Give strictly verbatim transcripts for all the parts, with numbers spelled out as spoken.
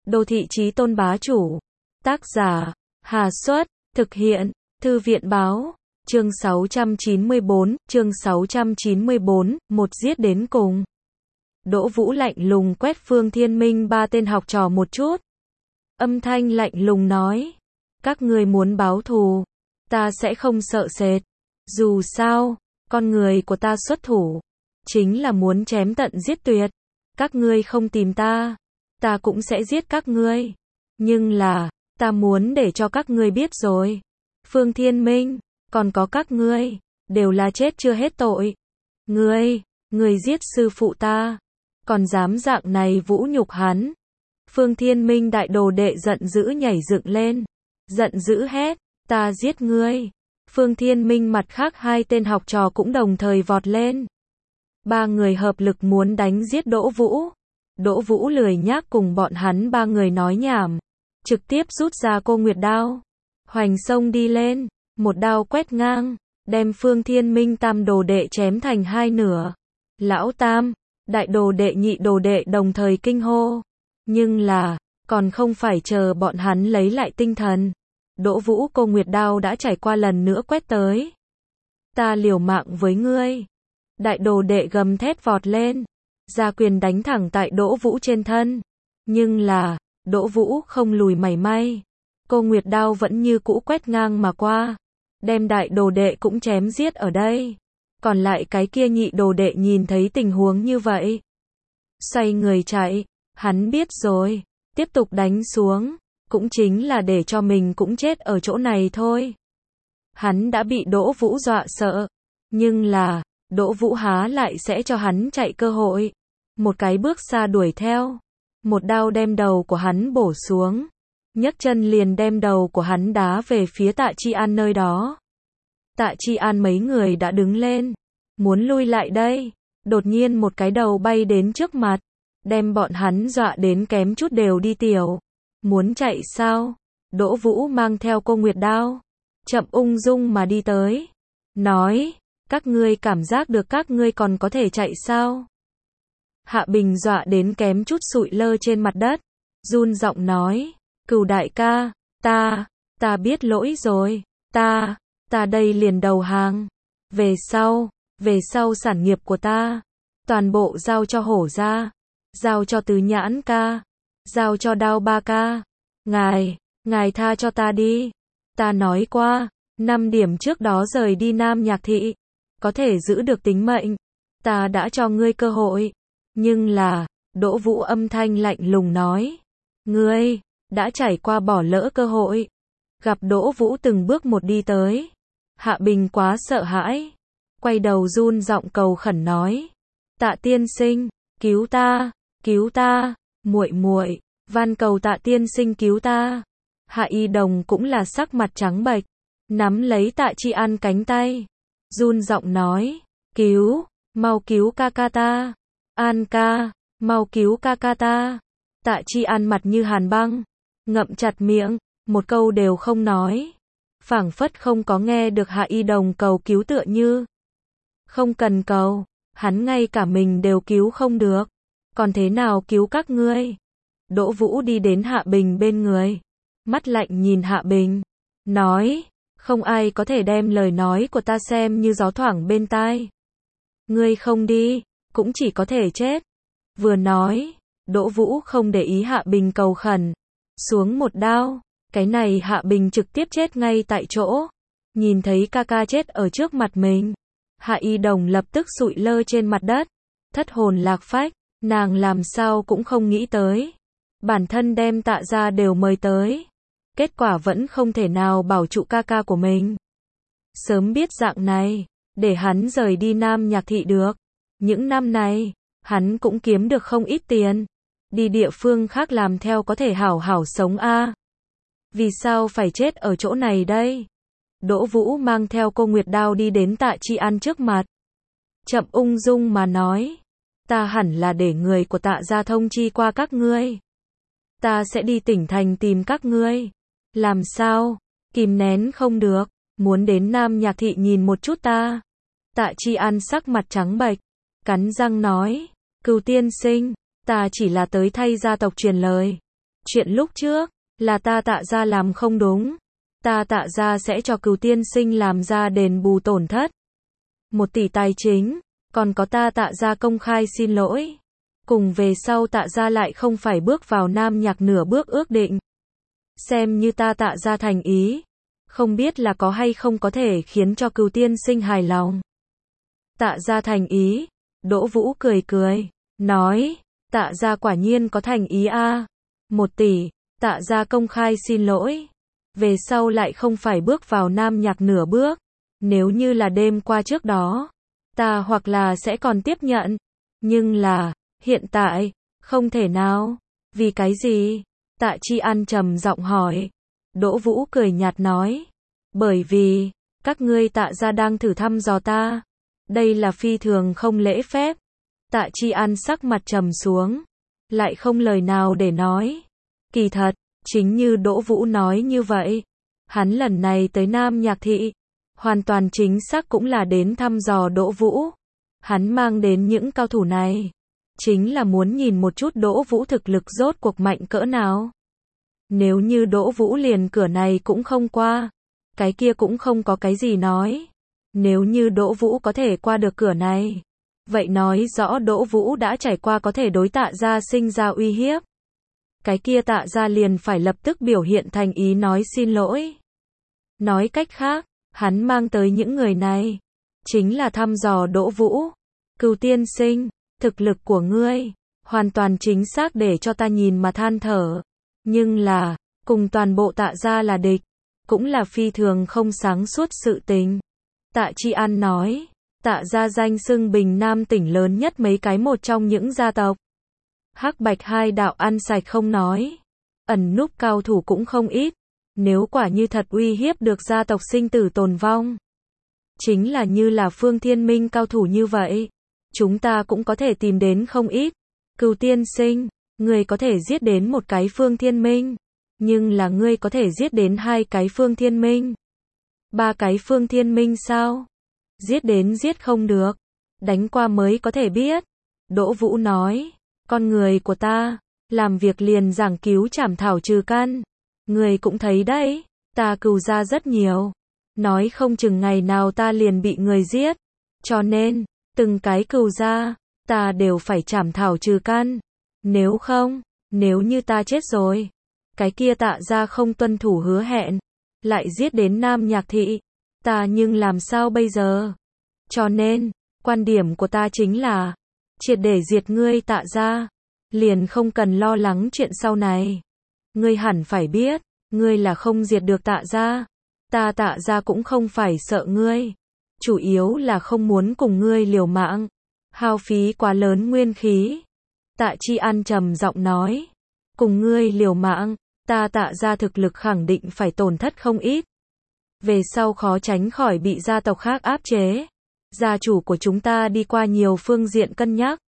Đô thị chí tôn bá chủ. Tác giả, Hà Xuất, thực hiện, Thư viện báo, chương sáu trăm chín mươi bốn, chương sáu trăm chín mươi bốn, một giết đến cùng. Đỗ Vũ lạnh lùng quét Phương Thiên Minh ba tên học trò một chút. Âm thanh lạnh lùng nói, các ngươi muốn báo thù, ta sẽ không sợ sệt. Dù sao, con người của ta xuất thủ, chính là muốn chém tận giết tuyệt. Các ngươi không tìm ta, ta cũng sẽ giết các ngươi. Nhưng là, ta muốn để cho các ngươi biết rồi. Phương Thiên Minh, còn có các ngươi, đều là chết chưa hết tội. Ngươi, ngươi giết sư phụ ta, còn dám dạng này vũ nhục hắn. Phương Thiên Minh đại đồ đệ giận dữ nhảy dựng lên, giận dữ hét, ta giết ngươi. Phương Thiên Minh mặt khác hai tên học trò cũng đồng thời vọt lên. Ba người hợp lực muốn đánh giết Đỗ Vũ. Đỗ Vũ lười nhác cùng bọn hắn ba người nói nhảm, trực tiếp rút ra cô Nguyệt đao, hoành xông đi lên, một đao quét ngang, đem Phương Thiên Minh tam đồ đệ chém thành hai nửa. Lão tam, đại đồ đệ nhị đồ đệ đồng thời kinh hô, nhưng là, còn không phải chờ bọn hắn lấy lại tinh thần. Đỗ Vũ cô Nguyệt đao đã trải qua lần nữa quét tới. Ta liều mạng với ngươi. Đại đồ đệ gầm thét vọt lên, ra quyền đánh thẳng tại Đỗ Vũ trên thân. Nhưng là, Đỗ Vũ không lùi mảy may. Cô Nguyệt đao vẫn như cũ quét ngang mà qua, đem đại đồ đệ cũng chém giết ở đây. Còn lại cái kia nhị đồ đệ nhìn thấy tình huống như vậy, xoay người chạy. Hắn biết rồi, tiếp tục đánh xuống, cũng chính là để cho mình cũng chết ở chỗ này thôi. Hắn đã bị Đỗ Vũ dọa sợ, nhưng là, Đỗ Vũ há lại sẽ cho hắn chạy cơ hội. Một cái bước xa đuổi theo, một đao đem đầu của hắn bổ xuống, nhấc chân liền đem đầu của hắn đá về phía Tạ Chi An nơi đó. Tạ Chi An mấy người đã đứng lên, muốn lui lại đây, đột nhiên một cái đầu bay đến trước mặt, đem bọn hắn dọa đến kém chút đều đi tiểu. Muốn chạy sao? Đỗ Vũ mang theo cô Nguyệt đao, chậm ung dung mà đi tới, nói, các ngươi cảm giác được các ngươi còn có thể chạy sao? Hạ Bình dọa đến kém chút sụi lơ trên mặt đất, run giọng nói, Cửu đại ca, ta, ta biết lỗi rồi, ta, ta đây liền đầu hàng. Về sau, về sau sản nghiệp của ta, toàn bộ giao cho Hổ gia, giao cho Tứ Nhãn ca, giao cho Đao ba ca. Ngài, ngài tha cho ta đi. Ta nói qua, năm điểm trước đó rời đi Nam Nhạc Thị, có thể giữ được tính mệnh. Ta đã cho ngươi cơ hội. Nhưng là, Đỗ Vũ âm thanh lạnh lùng nói, ngươi, đã trải qua bỏ lỡ cơ hội. Gặp Đỗ Vũ từng bước một đi tới, Hạ Bình quá sợ hãi, quay đầu run giọng cầu khẩn nói, Tạ tiên sinh, cứu ta, cứu ta, muội muội, van cầu Tạ tiên sinh cứu ta. Hạ Y Đồng cũng là sắc mặt trắng bệch, nắm lấy Tạ Chi An cánh tay, run giọng nói, cứu, mau cứu ca ca ta. An ca, mau cứu ca ca ta. Tạ Chi An mặt như hàn băng, ngậm chặt miệng, một câu đều không nói, phảng phất không có nghe được Hạ Y Đồng cầu cứu tựa như. Không cần cầu, hắn ngay cả mình đều cứu không được, còn thế nào cứu các ngươi? Đỗ Vũ đi đến Hạ Bình bên người, mắt lạnh nhìn Hạ Bình, nói, không ai có thể đem lời nói của ta xem như gió thoảng bên tai. Ngươi không đi, cũng chỉ có thể chết. Vừa nói, Đỗ Vũ không để ý Hạ Bình cầu khẩn, xuống một đao, cái này Hạ Bình trực tiếp chết ngay tại chỗ. Nhìn thấy ca ca chết ở trước mặt mình, Hạ Y Đồng lập tức sụi lơ trên mặt đất, thất hồn lạc phách, nàng làm sao cũng không nghĩ tới, bản thân đem Tạ gia đều mời tới, kết quả vẫn không thể nào bảo trụ ca ca của mình. Sớm biết dạng này, để hắn rời đi Nam Nhạc Thị được. Những năm này, hắn cũng kiếm được không ít tiền, đi địa phương khác làm theo có thể hảo hảo sống a. À. Vì sao phải chết ở chỗ này đây? Đỗ Vũ mang theo cô Nguyệt đao đi đến Tạ Chi An trước mặt, chậm ung dung mà nói, ta hẳn là để người của Tạ gia thông chi qua các ngươi. Ta sẽ đi tỉnh thành tìm các ngươi. Làm sao? Kìm nén không được, muốn đến Nam Nhạc Thị nhìn một chút ta. Tạ Chi An sắc mặt trắng bệch, cắn răng nói, Cửu tiên sinh, ta chỉ là tới thay gia tộc truyền lời, Chuyện lúc trước, là ta Tạ gia làm không đúng. Ta Tạ gia sẽ cho Cửu tiên sinh làm ra đền bù tổn thất. Một tỷ tài chính, còn có ta Tạ gia công khai xin lỗi. Cùng về sau Tạ gia lại không phải bước vào nam nhạc nửa bước ước định. Xem như ta Tạ gia thành ý. Không biết là có hay không có thể khiến cho Cửu tiên sinh hài lòng. Tạ gia thành ý. Đỗ Vũ cười cười, nói, Tạ gia quả nhiên có thành ý a. Một tỷ, Tạ gia công khai xin lỗi. Về sau lại không phải bước vào nam nhạc nửa bước. Nếu như là đêm qua trước đó, ta hoặc là sẽ còn tiếp nhận. Nhưng là, hiện tại, không thể nào. Vì cái gì? Tạ Chi An trầm giọng hỏi. Đỗ Vũ cười nhạt nói. Bởi vì, các ngươi Tạ gia đang thử thăm dò ta. Đây là phi thường không lễ phép. Tạ Chi An sắc mặt trầm xuống. Lại không lời nào để nói. Kỳ thật, chính như Đỗ Vũ nói như vậy. Hắn lần này tới Nam Nhạc Thị. Hoàn toàn chính xác cũng là đến thăm dò Đỗ Vũ. Hắn mang đến những cao thủ này. Chính là muốn nhìn một chút Đỗ Vũ thực lực rốt cuộc mạnh cỡ nào. Nếu như Đỗ Vũ liền cửa này cũng không qua. Cái kia cũng không có cái gì nói. Nếu như Đỗ Vũ có thể qua được cửa này. Vậy nói rõ Đỗ Vũ đã trải qua có thể đối Tạ gia sinh ra uy hiếp. Cái kia Tạ gia liền phải lập tức biểu hiện thành ý nói xin lỗi. Nói cách khác, hắn mang tới những người này. Chính là thăm dò Đỗ Vũ. Cửu tiên sinh, thực lực của ngươi, hoàn toàn chính xác để cho ta nhìn mà than thở. Nhưng là, cùng toàn bộ Tạ gia là địch. Cũng là phi thường không sáng suốt sự tình. Tạ Chi An nói, Tạ gia danh xưng Bình Nam tỉnh lớn nhất mấy cái một trong những gia tộc. Hắc Bạch hai đạo ăn sạch không nói. Ẩn núp cao thủ cũng không ít. Nếu quả như thật uy hiếp được gia tộc sinh tử tồn vong. Chính là như là Phương Thiên Minh cao thủ như vậy. Chúng ta cũng có thể tìm đến không ít. Cửu tiên sinh, ngươi có thể giết đến một cái Phương Thiên Minh. Nhưng là ngươi có thể giết đến hai cái Phương Thiên Minh. Ba cái Phương Thiên Minh sao? Giết đến giết không được. Đánh qua mới có thể biết. Đỗ Vũ nói, con người của ta, làm việc liền giảng cứu trảm thảo trừ căn. Người cũng thấy đấy, ta cừu gia rất nhiều. Nói không chừng ngày nào ta liền bị người giết. Cho nên, từng cái cừu gia, ta đều phải trảm thảo trừ căn. Nếu không, nếu như ta chết rồi, cái kia Tạ gia không tuân thủ hứa hẹn, lại giết đến Nam Nhạc Thị, ta nhưng làm sao bây giờ? Cho nên, quan điểm của ta chính là, triệt để diệt ngươi Tạ gia, liền không cần lo lắng chuyện sau này. Ngươi hẳn phải biết, ngươi là không diệt được Tạ gia, ta Tạ gia cũng không phải sợ ngươi, chủ yếu là không muốn cùng ngươi liều mạng, hao phí quá lớn nguyên khí. Tạ Chi An trầm giọng nói, cùng ngươi liều mạng, ta Tạ gia thực lực khẳng định phải tổn thất không ít. Về sau khó tránh khỏi bị gia tộc khác áp chế. Gia chủ của chúng ta đi qua nhiều phương diện cân nhắc,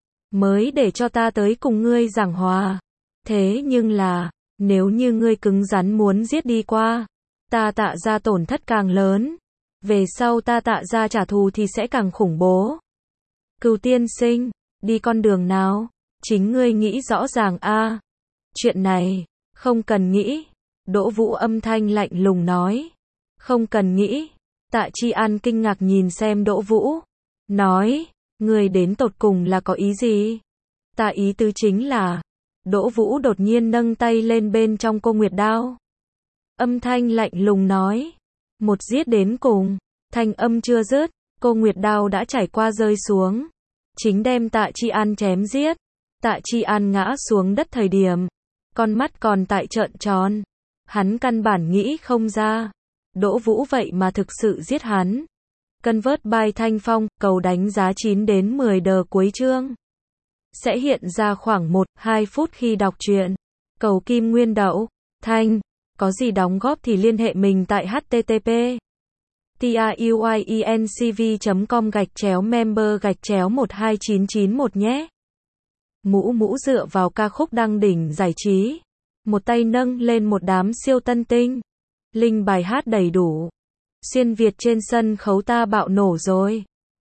mới để cho ta tới cùng ngươi giảng hòa. Thế nhưng là, nếu như ngươi cứng rắn muốn giết đi qua, ta Tạ gia tổn thất càng lớn. Về sau ta Tạ gia trả thù thì sẽ càng khủng bố. Cửu tiên sinh, đi con đường nào? Chính ngươi nghĩ rõ ràng a. Chuyện này, không cần nghĩ. Đỗ Vũ âm thanh lạnh lùng nói. Không cần nghĩ. Tạ Chi An kinh ngạc nhìn xem Đỗ Vũ. Nói, ngươi đến tột cùng là có ý gì? Ta ý tứ chính là, Đỗ Vũ đột nhiên nâng tay lên bên trong cô Nguyệt đao. Âm thanh lạnh lùng nói. Một giết đến cùng. Thanh âm chưa dứt, cô Nguyệt đao đã trải qua rơi xuống. Chính đem Tạ Chi An chém giết. Tạ Chi An ngã xuống đất thời điểm. Con mắt còn tại trợn tròn. Hắn căn bản nghĩ không ra. Đỗ Vũ vậy mà thực sự giết hắn. Convert by Thanh Phong, cầu đánh giá chín đến mười đờ cuối chương. Sẽ hiện ra khoảng một đến hai phút khi đọc truyện. Cầu Kim Nguyên Đậu, Thanh. Có gì đóng góp thì liên hệ mình tại http truyencv chấm com gạch chéo member gạch chéo một hai chín chín một nhé. Mũ Mũ dựa vào ca khúc đăng đỉnh giải trí. Một tay nâng lên một đám siêu tân tinh. Linh bài hát đầy đủ. Xuyên Việt trên sân khấu ta bạo nổ rồi.